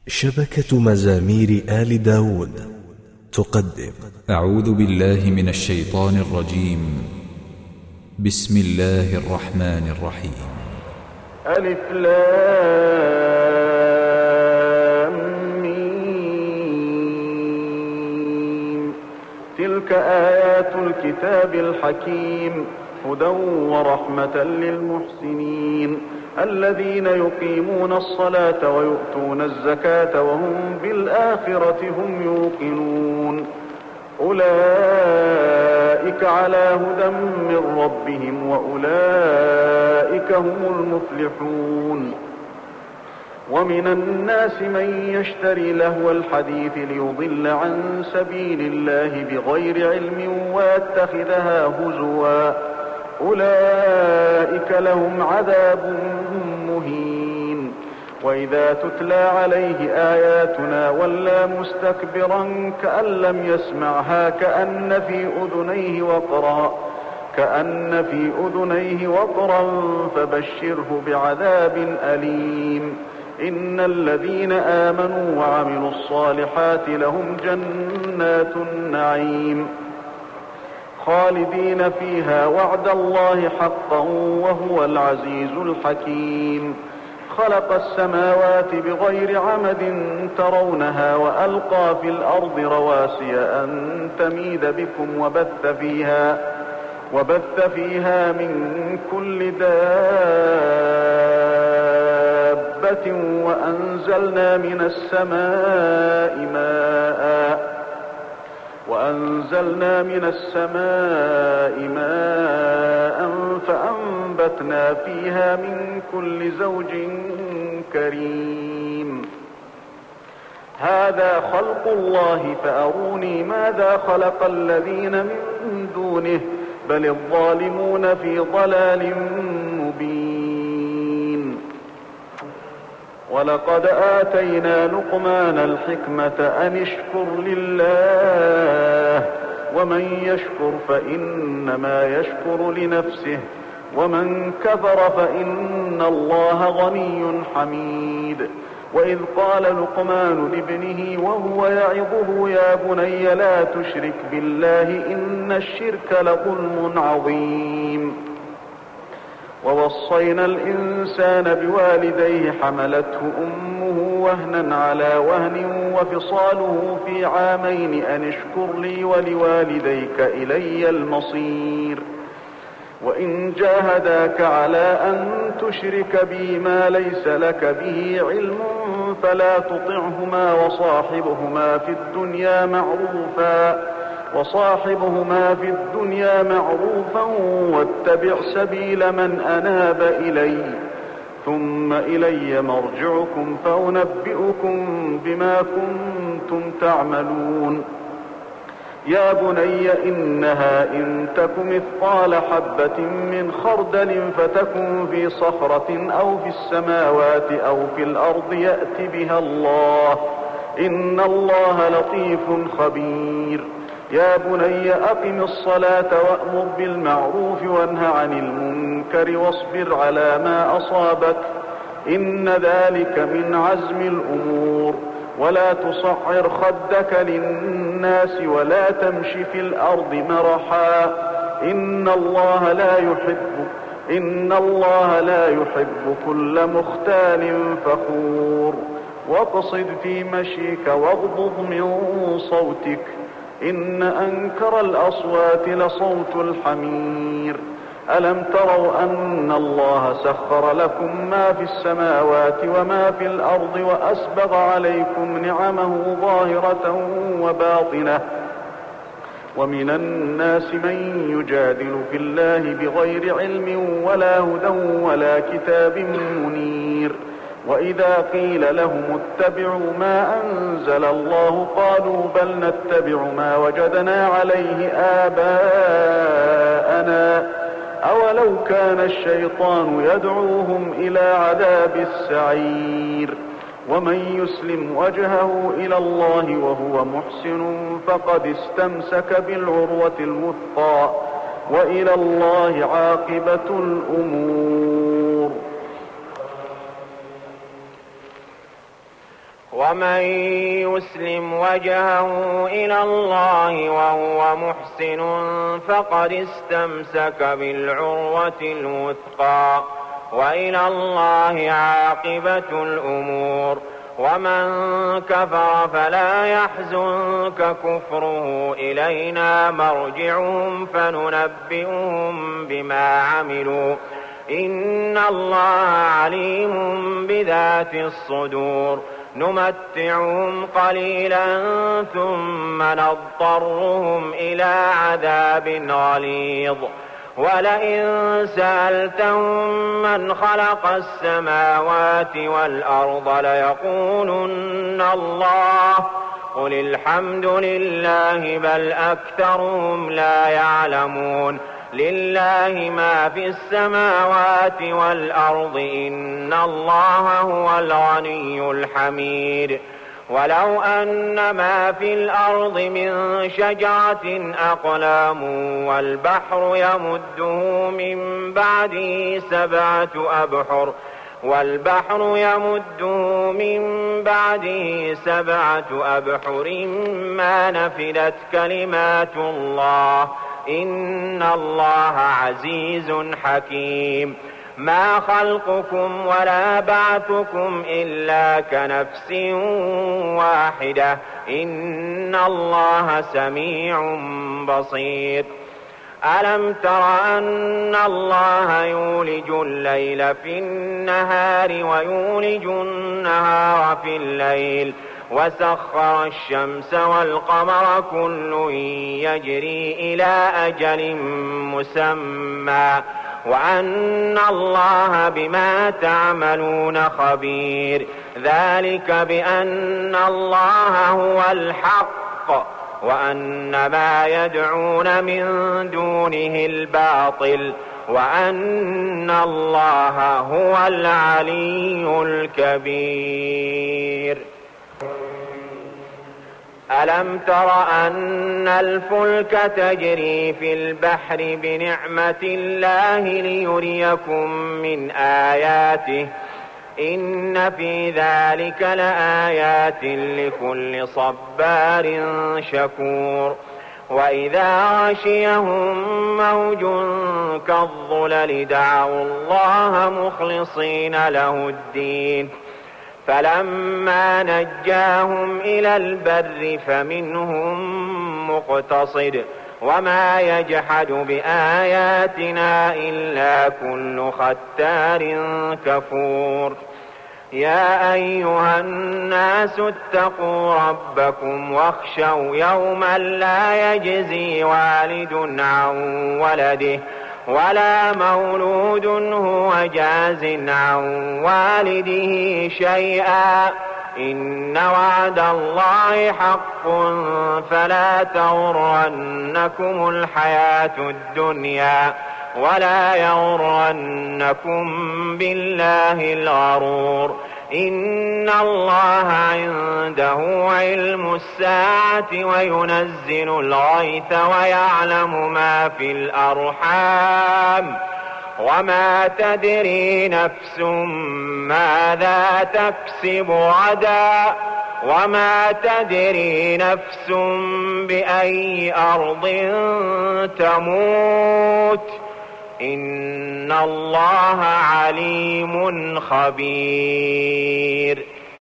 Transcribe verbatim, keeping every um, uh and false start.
شبكة مزامير آل داود تقدم. أعوذ بالله من الشيطان الرجيم. بسم الله الرحمن الرحيم. ألف لام ميم. تلك آيات الكتاب الحكيم هدى ورحمة للمحسنين الذين يقيمون الصلاة ويؤتون الزكاة وهم بالآخرة هم يوقنون أولئك على هدى من ربهم وأولئك هم المفلحون. ومن الناس من يشتري لهو الحديث ليضل عن سبيل الله بغير علم ويتخذها هزوا أولئك لهم عذاب مهين. وإذا تتلى عليه آياتنا ولى مستكبرا كأن لم يسمعها كأن في أذنيه وقرا كأن في أذنيه وقرا فبشره بعذاب أليم. إن الذين آمنوا وعملوا الصالحات لهم جنات النعيم خالدين فيها وعد الله حقا وهو العزيز الحكيم. خلق السماوات بغير عمد ترونها وألقى في الأرض رواسي أن تميد بكم وبث فيها وبث فيها من كل دابة وأنزلنا من السماء ماء وأنزلنا من السماء ماء فأنبتنا فيها من كل زوج كريم. هذا خلق الله فأروني ماذا خلق الذين من دونه بل الظالمون في ضلال مبين. ولقد آتينا لقمان الحكمة أن اشكر لله ومن يشكر فإنما يشكر لنفسه ومن كفر فإن الله غني حميد. وإذ قال لقمان لابنه وهو يعظه يا بني لا تشرك بالله إن الشرك لظلم عظيم. ووصينا الإنسان بوالديه حملته أمه وهنا على وهن وفصاله في عامين أن اشكر لي ولوالديك إلي المصير. وإن جاهداك على أن تشرك بي ما ليس لك به علم فلا تطعهما وصاحبهما في الدنيا معروفا وصاحبهما في الدنيا معروفا واتبع سبيل من أناب إلي ثم إلي مرجعكم فأنبئكم بما كنتم تعملون. يا بني إنها إن تك مثقال حبة من خردل فتكن في صخرة أو في السماوات أو في الأرض يأت بها الله إن الله لطيف خبير. يا بني أقم الصلاة وأمر بالمعروف وانه عن المنكر واصبر على ما أصابك إن ذلك من عزم الأمور. ولا تصعر خدك للناس ولا تمش في الأرض مرحا إن الله لا يحب إن الله لا يحب كل مختال فخور. واقصد في مشيك واغضض من صوتك إن أنكر الأصوات لصوت الحمير. ألم تروا أن الله سخر لكم ما في السماوات وما في الأرض وأسبغ عليكم نعمه ظاهرة وباطنة. ومن الناس من يجادل في الله بغير علم ولا هدى ولا كتاب منير. وإذا قيل لهم اتبعوا ما أنزل الله قالوا بل نتبع ما وجدنا عليه آباءنا أولو كان الشيطان يدعوهم إلى عذاب السعير. ومن يسلم وجهه إلى الله وهو محسن فقد استمسك بالعروة الوثقى وإلى الله عاقبة الأمور. ومن يسلم وجهه إلى الله وهو محسن فقد استمسك بالعروة الوثقى وإلى الله عاقبة الأمور. ومن كفر فلا يحزنك كفره إلينا مرجعهم فننبئهم بما عملوا إن الله عليم بذات الصدور. نمتعهم قليلا ثم نضطرهم إلى عذاب غليظ. ولئن سألتهم من خلق السماوات والأرض ليقولن الله قل الحمد لله بل أكثرهم لا يعلمون. لله ما في السماوات والأرض إن الله هو الغني الحميد. ولو أن ما في الأرض من شجرة أقلام والبحر يمده من بعده سبعة أبحر والبحر يمده من بعده سبعة أبحر ما نفدت كلمات الله إن الله عزيز حكيم. ما خلقكم ولا بعثكم إلا كنفس واحدة إن الله سميع بصير. ألم تر أن الله يولج الليل في النهار ويولج النهار في الليل وسخر الشمس والقمر كل يجري إلى أجل مسمى وأن الله بما تعملون خبير. ذلك بأن الله هو الحق وأن ما يدعون من دونه الباطل وأن الله هو العلي الكبير. ألم تر أن الفلك تجري في البحر بنعمة الله ليريكم من آياته إن في ذلك لآيات لكل صبار شكور. وإذا غشيهم موج كالظلل دعوا الله مخلصين له الدين فلما نجاهم إلى البر فمنهم مقتصد وما يجحد بآياتنا إلا كل ختار كفور. يا أيها الناس اتقوا ربكم واخشوا يوما لا يجزي والد عن ولده ولا مولود هو جاز عن والده شيئا إن وعد الله حق فلا تغرنكم الحياة الدنيا ولا يغرنكم بالله الغرور. إن الله عنده علم الساعة وينزل الغيث ويعلم ما في الأرحام وما تدري نفس ماذا تكسب غدا وما تدري نفس بأي أرض تموت إن الله عليم خبير.